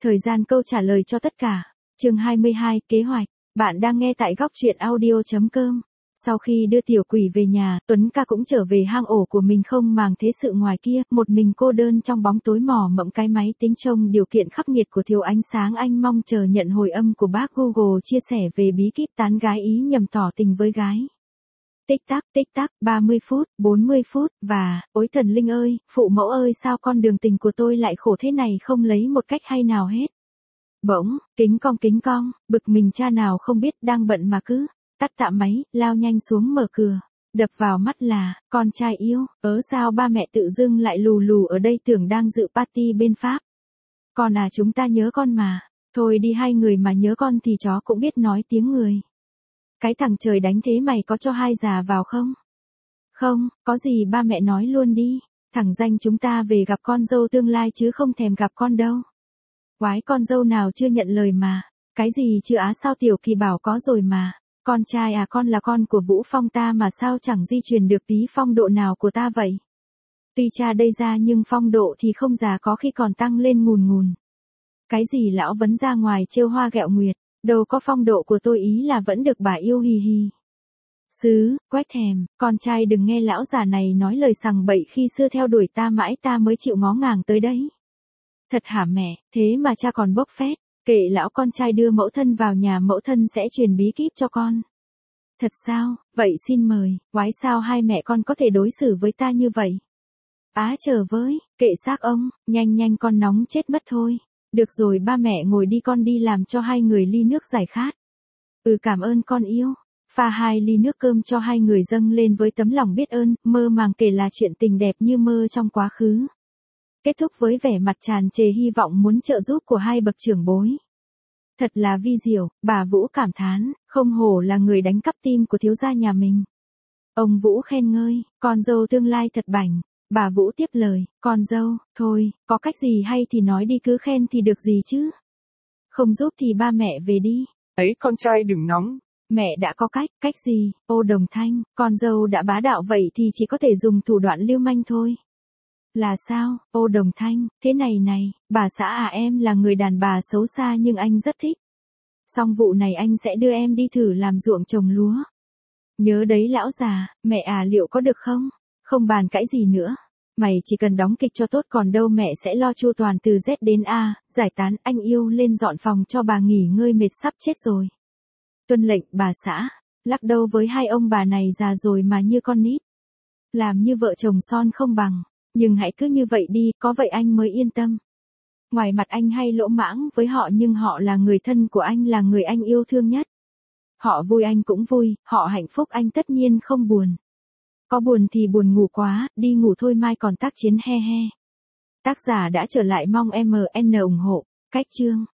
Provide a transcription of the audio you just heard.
Thời gian câu trả lời cho tất cả. Chương 22, kế hoạch. Bạn đang nghe tại góc truyện audio.com. Sau khi đưa tiểu quỷ về nhà, Tuấn ca cũng trở về hang ổ của mình không màng thế sự ngoài kia, một mình cô đơn trong bóng tối mò mẫm cái máy tính trông điều kiện khắc nghiệt của thiếu ánh sáng. Anh mong chờ nhận hồi âm của bác Google chia sẻ về bí kíp tán gái ý nhằm tỏ tình với gái. Tích tắc, 30 phút, 40 phút, và, ôi thần linh ơi, phụ mẫu ơi sao con đường tình của tôi lại khổ thế này không lấy một cách hay nào hết. Bỗng, kính cong, bực mình cha nào không biết đang bận mà cứ, tắt tạm máy, lao nhanh xuống mở cửa. Đập vào mắt là, con trai yêu, sao ba mẹ tự dưng lại lù lù ở đây tưởng đang dự party bên Pháp. Con à chúng ta nhớ con mà, thôi đi hai người mà nhớ con thì chó cũng biết nói tiếng người. Cái thằng trời đánh thế mày có cho hai già vào không? Không, có gì ba mẹ nói luôn đi, thằng danh chúng ta về gặp con dâu tương lai chứ không thèm gặp con đâu. Quái con dâu nào chưa nhận lời mà, cái gì chưa á sao Tiểu Kỳ bảo có rồi mà, con trai à con là con của Vũ Phong ta mà sao chẳng di truyền được tí phong độ nào của ta vậy. Tuy cha đây ra nhưng phong độ thì không già có khi còn tăng lên ngùn ngùn. Cái gì lão vấn ra ngoài trêu hoa ghẹo nguyệt, đâu có phong độ của tôi ý là vẫn được bà yêu hì hì. Quét thèm, con trai đừng nghe lão già này nói lời sằng bậy khi xưa theo đuổi ta mãi ta mới chịu ngó ngàng tới đấy. Thật hả mẹ, thế mà cha còn bốc phét, kệ lão con trai đưa mẫu thân vào nhà mẫu thân sẽ truyền bí kíp cho con. Thật sao, vậy xin mời, quái sao hai mẹ con có thể đối xử với ta như vậy. Á chờ với, kệ xác ông, nhanh con nóng chết mất thôi. Được rồi ba mẹ ngồi đi con đi làm cho hai người ly nước giải khát. Cảm ơn con yêu. Pha 2 ly nước cơm cho hai người dâng lên với tấm lòng biết ơn, mơ màng kể là chuyện tình đẹp như mơ trong quá khứ. Kết thúc với vẻ mặt tràn trề hy vọng muốn trợ giúp của hai bậc trưởng bối. Thật là vi diệu, bà Vũ cảm thán, không hổ là người đánh cắp tim của thiếu gia nhà mình. Ông Vũ khen ngơi, con dâu tương lai thật bảnh. Bà Vũ tiếp lời, con dâu, thôi, có cách gì hay thì nói đi cứ khen thì được gì chứ. Không giúp thì ba mẹ về đi. Ấy con trai đừng nóng. Mẹ đã có cách gì, ô Đồng Thanh, con dâu đã bá đạo vậy thì chỉ có thể dùng thủ đoạn lưu manh thôi. Là sao, ô Đồng Thanh, thế này, bà xã à em là người đàn bà xấu xa nhưng anh rất thích. Xong vụ này anh sẽ đưa em đi thử làm ruộng trồng lúa. Nhớ đấy lão già, mẹ à liệu có được không? Không bàn cãi gì nữa. Mày chỉ cần đóng kịch cho tốt còn đâu mẹ sẽ lo chu toàn từ Z đến A, giải tán anh yêu lên dọn phòng cho bà nghỉ ngơi mệt sắp chết rồi. Tuân lệnh bà xã, lắc đầu với hai ông bà này già rồi mà như con nít. Làm như vợ chồng son không bằng, nhưng hãy cứ như vậy đi, có vậy anh mới yên tâm. Ngoài mặt anh hay lỗ mãng với họ nhưng họ là người thân của anh là người anh yêu thương nhất. Họ vui anh cũng vui, họ hạnh phúc anh tất nhiên không buồn. Có buồn thì buồn ngủ quá, đi ngủ thôi mai còn tác chiến he he. Tác giả đã trở lại mong MN ủng hộ. Cách chương